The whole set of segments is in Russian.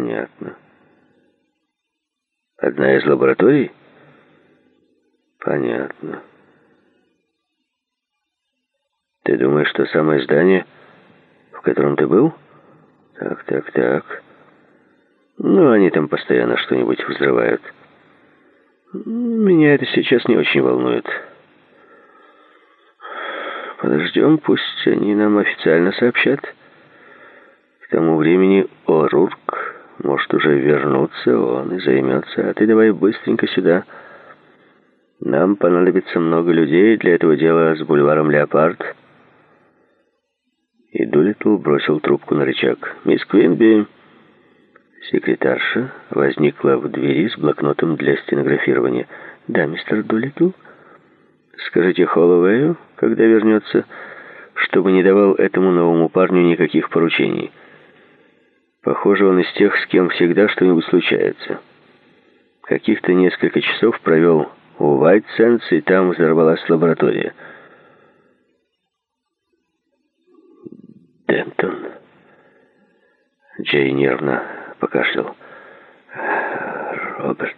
Понятно. Одна из лабораторий? Понятно. Ты думаешь, что самое здание, в котором ты был? Так. Ну, они там постоянно что-нибудь взрывают. Меня это сейчас не очень волнует. Подождем, пусть они нам официально сообщат. К тому времени О'Рурк может уже вернуться, он и займется. А ты давай быстренько сюда. Нам понадобится много людей для этого дела с бульваром Леопард. И Дулиттл бросил трубку на рычаг. «Мисс Квинби!» Секретарша возникла в двери с блокнотом для стенографирования. «Да, мистер Дулиттл. Скажите Холлоуэю, когда вернется, чтобы не давал этому новому парню никаких поручений. Похоже, он из тех, с кем всегда что-нибудь случается. Каких-то несколько часов провел у Уайтсенс, и там взорвалась лаборатория». «Дентон». Джей нервно покашлял. «Роберт».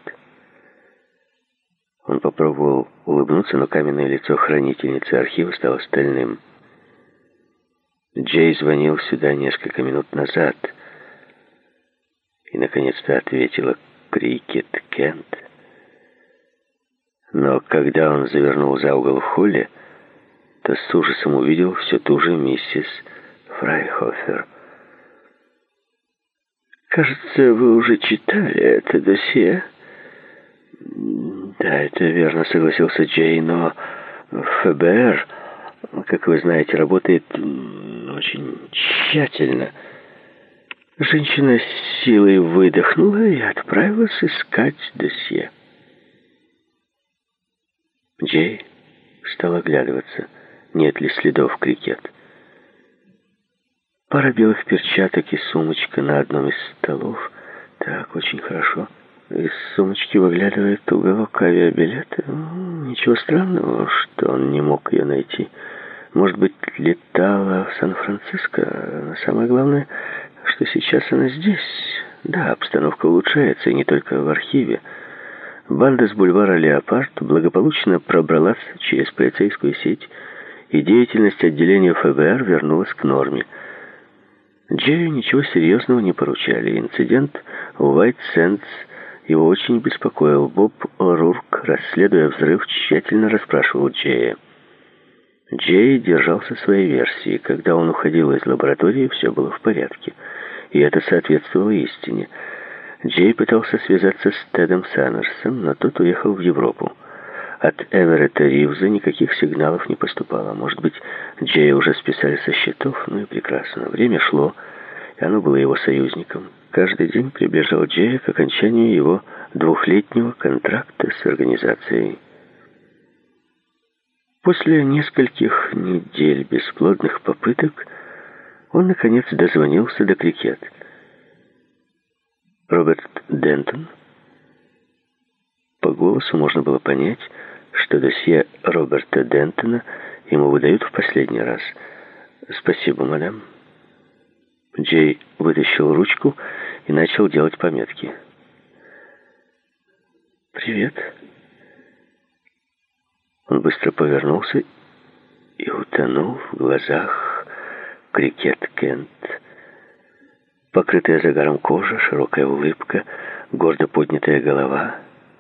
Он попробовал улыбнуться, но каменное лицо хранительницы архива стало стальным. Джей звонил сюда несколько минут назад и, наконец-то, ответила Крикет Кент. Но когда он завернул за угол в холле, то с ужасом увидел всю ту же миссис Фрайхофер. «Кажется, вы уже читали это досье». «Да, это верно», — согласился Джей, «но ФБР, как вы знаете, работает очень тщательно». Женщина с силой выдохнула и отправилась искать досье. Джей стал оглядываться, нет ли следов Крикет. Пара белых перчаток и сумочка на одном из столов. Так, очень хорошо. Из сумочки выглядывает уголок авиабилета. Ничего странного, что он не мог ее найти. Может быть, летала в Сан-Франциско. Но самое главное, что сейчас она здесь. Да, обстановка улучшается, и не только в архиве. Банда с бульвара Леопард благополучно пробралась через полицейскую сеть, и деятельность отделения ФБР вернулась к норме. Джею ничего серьезного не поручали. Инцидент в Уайт-Сэндс его очень беспокоил. Боб О'Рурк, расследуя взрыв, тщательно расспрашивал Джея. Джей держался своей версии. Когда он уходил из лаборатории, все было в порядке. И это соответствовало истине. Джей пытался связаться с Тедом Саммерсом, но тот уехал в Европу. От Эверетта Ривза никаких сигналов не поступало. Может быть, Джея уже списали со счетов? Ну и прекрасно. Время шло, и оно было его союзником. Каждый день приближал Джея к окончанию его 2-летнего контракта с организацией. После нескольких недель бесплодных попыток он, наконец, дозвонился до Крикет. Роберт Дентон. По голосу можно было понять, что досье Роберта Дентона ему выдают в последний раз. «Спасибо, мадам». Джей вытащил ручку и начал делать пометки. «Привет». Он быстро повернулся и утонул в глазах Крикет Кент. Покрытая загаром кожа, широкая улыбка, гордо поднятая голова.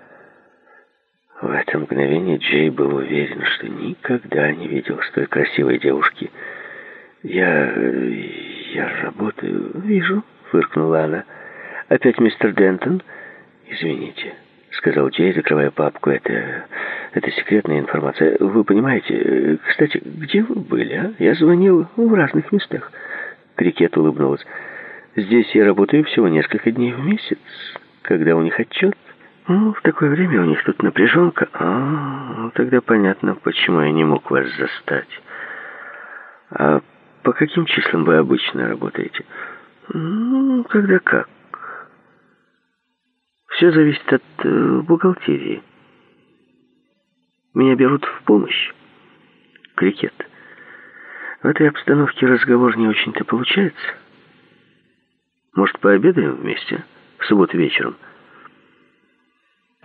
В это мгновение Джей был уверен, что никогда не видел столь красивой девушки. «Я работаю». «Вижу», — фыркнула она. «Опять мистер Дентон?» «Извините», — сказал Джей, закрывая папку. Это секретная информация. Вы понимаете? Кстати, где вы были, а? Я звонил в разных местах». Крикет улыбнулась. «Здесь я работаю всего несколько дней в месяц, когда у них отчет. В такое время у них тут напряженка. Тогда понятно, почему я не мог вас застать. А по каким числам вы обычно работаете?» «Когда как. Все зависит от бухгалтерии. Меня берут в помощь». Крикет. В этой обстановке разговор не очень-то получается. Может, пообедаем вместе? в субботу вечером.